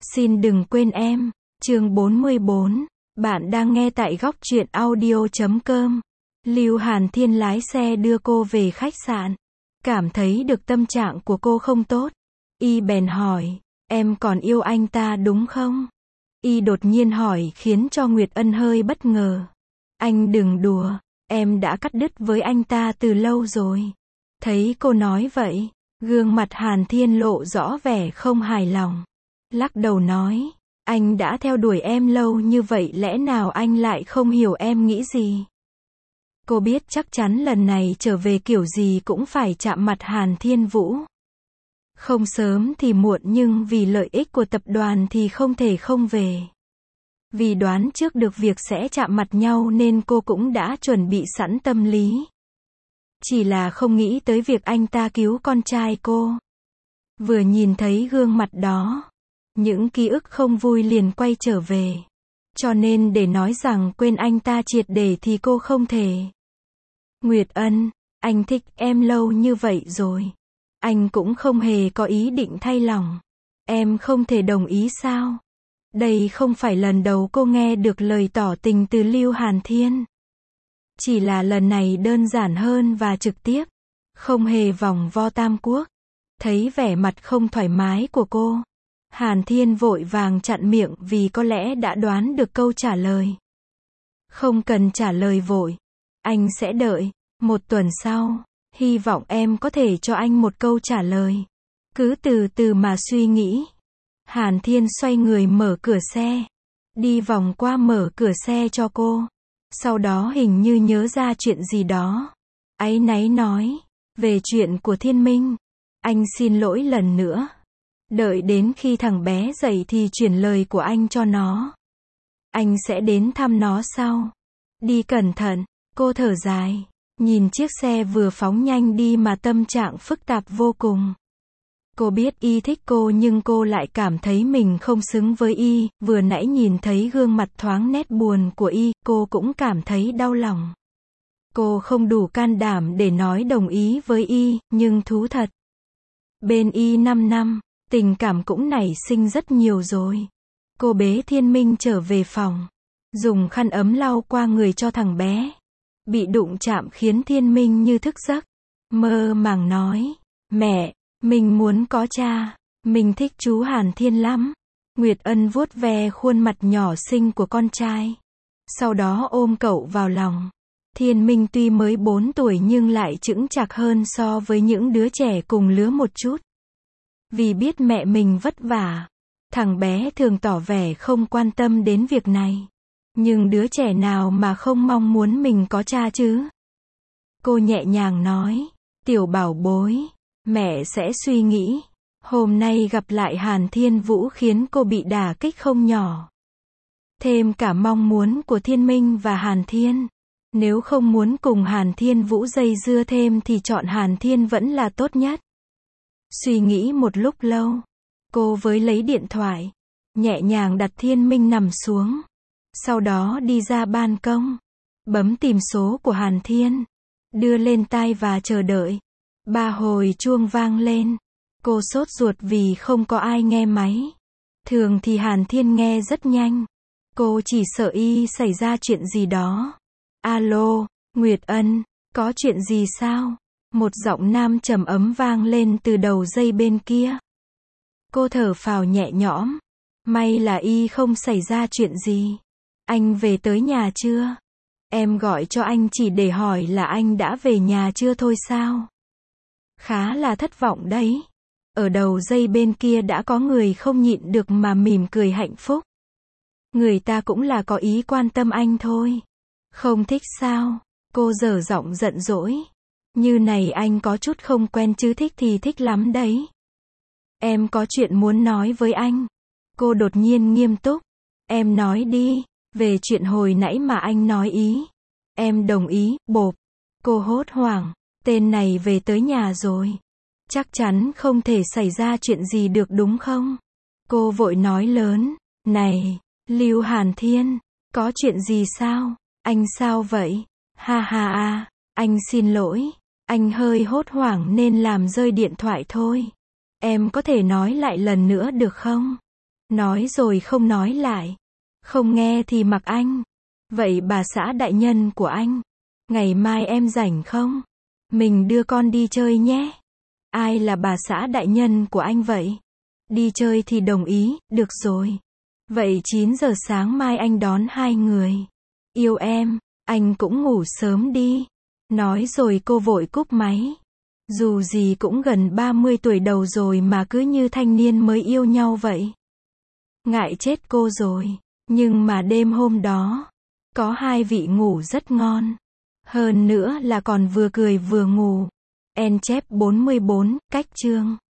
Xin đừng quên em. Chương 44. Bạn đang nghe tại góc truyện audio.com. Lưu Hàn Thiên lái xe đưa cô về khách sạn. Cảm thấy được tâm trạng của cô không tốt. Y bèn hỏi, em còn yêu anh ta đúng không? Y đột nhiên hỏi khiến cho Nguyệt Ân hơi bất ngờ. Anh đừng đùa, em đã cắt đứt với anh ta từ lâu rồi. Thấy cô nói vậy, gương mặt Hàn Thiên lộ rõ vẻ không hài lòng. Lắc đầu nói, anh đã theo đuổi em lâu như vậy lẽ nào anh lại không hiểu em nghĩ gì? Cô biết chắc chắn lần này trở về kiểu gì cũng phải chạm mặt Hàn Thiên Vũ. Không sớm thì muộn nhưng vì lợi ích của tập đoàn thì không thể không về. Vì đoán trước được việc sẽ chạm mặt nhau nên cô cũng đã chuẩn bị sẵn tâm lý. Chỉ là không nghĩ tới việc anh ta cứu con trai cô. Vừa nhìn thấy gương mặt đó, những ký ức không vui liền quay trở về. Cho nên để nói rằng quên anh ta triệt để thì cô không thể. Nguyệt Ân, anh thích em lâu như vậy rồi. Anh cũng không hề có ý định thay lòng. Em không thể đồng ý sao? Đây không phải lần đầu cô nghe được lời tỏ tình từ Lưu Hàn Thiên. Chỉ là lần này đơn giản hơn và trực tiếp. Không hề vòng vo tam quốc. Thấy vẻ mặt không thoải mái của cô, Hàn Thiên vội vàng chặn miệng vì có lẽ đã đoán được câu trả lời. Không cần trả lời vội. Anh sẽ đợi. 1 tuần sau, hy vọng em có thể cho anh một câu trả lời. Cứ từ từ mà suy nghĩ. Hàn Thiên xoay người mở cửa xe. Đi vòng qua mở cửa xe cho cô. Sau đó hình như nhớ ra chuyện gì đó. Áy náy nói. Về chuyện của Thiên Minh. Anh xin lỗi lần nữa. Đợi đến khi thằng bé dậy thì chuyển lời của anh cho nó. Anh sẽ đến thăm nó sau. Đi cẩn thận. Cô thở dài. Nhìn chiếc xe vừa phóng nhanh đi mà tâm trạng phức tạp vô cùng. Cô biết Y thích cô nhưng cô lại cảm thấy mình không xứng với Y. Vừa nãy nhìn thấy gương mặt thoáng nét buồn của Y, cô cũng cảm thấy đau lòng. Cô không đủ can đảm để nói đồng ý với Y, nhưng thú thật. Bên Y 5 năm, tình cảm cũng nảy sinh rất nhiều rồi. Cô bế Thiên Minh trở về phòng. Dùng khăn ấm lau qua người cho thằng bé. Bị đụng chạm khiến Thiên Minh như thức giấc. Mơ màng nói. Mẹ, mình muốn có cha. Mình thích chú Hàn Thiên lắm. Nguyệt Ân vuốt ve khuôn mặt nhỏ xinh của con trai. Sau đó ôm cậu vào lòng. Thiên Minh tuy mới 4 tuổi nhưng lại chững chạc hơn so với những đứa trẻ cùng lứa một chút. Vì biết mẹ mình vất vả, thằng bé thường tỏ vẻ không quan tâm đến việc này. Nhưng đứa trẻ nào mà không mong muốn mình có cha chứ? Cô nhẹ nhàng nói, tiểu bảo bối, mẹ sẽ suy nghĩ. Hôm nay gặp lại Hàn Thiên Vũ khiến cô bị đả kích không nhỏ. Thêm cả mong muốn của Thiên Minh và Hàn Thiên. Nếu không muốn cùng Hàn Thiên Vũ dây dưa thêm thì chọn Hàn Thiên vẫn là tốt nhất. Suy nghĩ một lúc lâu, cô với lấy điện thoại, nhẹ nhàng đặt Thiên Minh nằm xuống. Sau đó đi ra ban công, bấm tìm số của Hàn Thiên, đưa lên tai và chờ đợi. 3 hồi chuông vang lên, cô sốt ruột vì không có ai nghe máy. Thường thì Hàn Thiên nghe rất nhanh, cô chỉ sợ Y xảy ra chuyện gì đó. Alo, Nguyệt Ân, có chuyện gì sao? Một giọng nam trầm ấm vang lên từ đầu dây bên kia. Cô thở phào nhẹ nhõm. May là Y không xảy ra chuyện gì. Anh về tới nhà chưa? Em gọi cho anh chỉ để hỏi là anh đã về nhà chưa thôi sao? Khá là thất vọng đấy. Ở đầu dây bên kia đã có người không nhịn được mà mỉm cười hạnh phúc. Người ta cũng là có ý quan tâm anh thôi. Không thích sao? Cô dở giọng giận dỗi. Như này anh có chút không quen chứ thích thì thích lắm đấy. Em có chuyện muốn nói với anh. Cô đột nhiên nghiêm túc. Em nói đi. Về chuyện hồi nãy mà anh nói ý. Em đồng ý, bộp. Cô hốt hoảng. Tên này về tới nhà rồi. Chắc chắn không thể xảy ra chuyện gì được đúng không? Cô vội nói lớn. Này, Lưu Hàn Thiên, có chuyện gì sao? Anh sao vậy? Ha ha ha, anh xin lỗi. Anh hơi hốt hoảng nên làm rơi điện thoại thôi. Em có thể nói lại lần nữa được không? Nói rồi không nói lại. Không nghe thì mặc anh. Vậy bà xã đại nhân của anh, ngày mai em rảnh không? Mình đưa con đi chơi nhé. Ai là bà xã đại nhân của anh vậy? Đi chơi thì đồng ý, được rồi. Vậy 9 giờ sáng mai anh đón hai người. Yêu em, anh cũng ngủ sớm đi. Nói rồi cô vội cúp máy. Dù gì cũng gần 30 tuổi đầu rồi mà cứ như thanh niên mới yêu nhau vậy. Ngại chết cô rồi. Nhưng mà đêm hôm đó, có hai vị ngủ rất ngon. Hơn nữa là còn vừa cười vừa ngủ. En chép 44, cách chương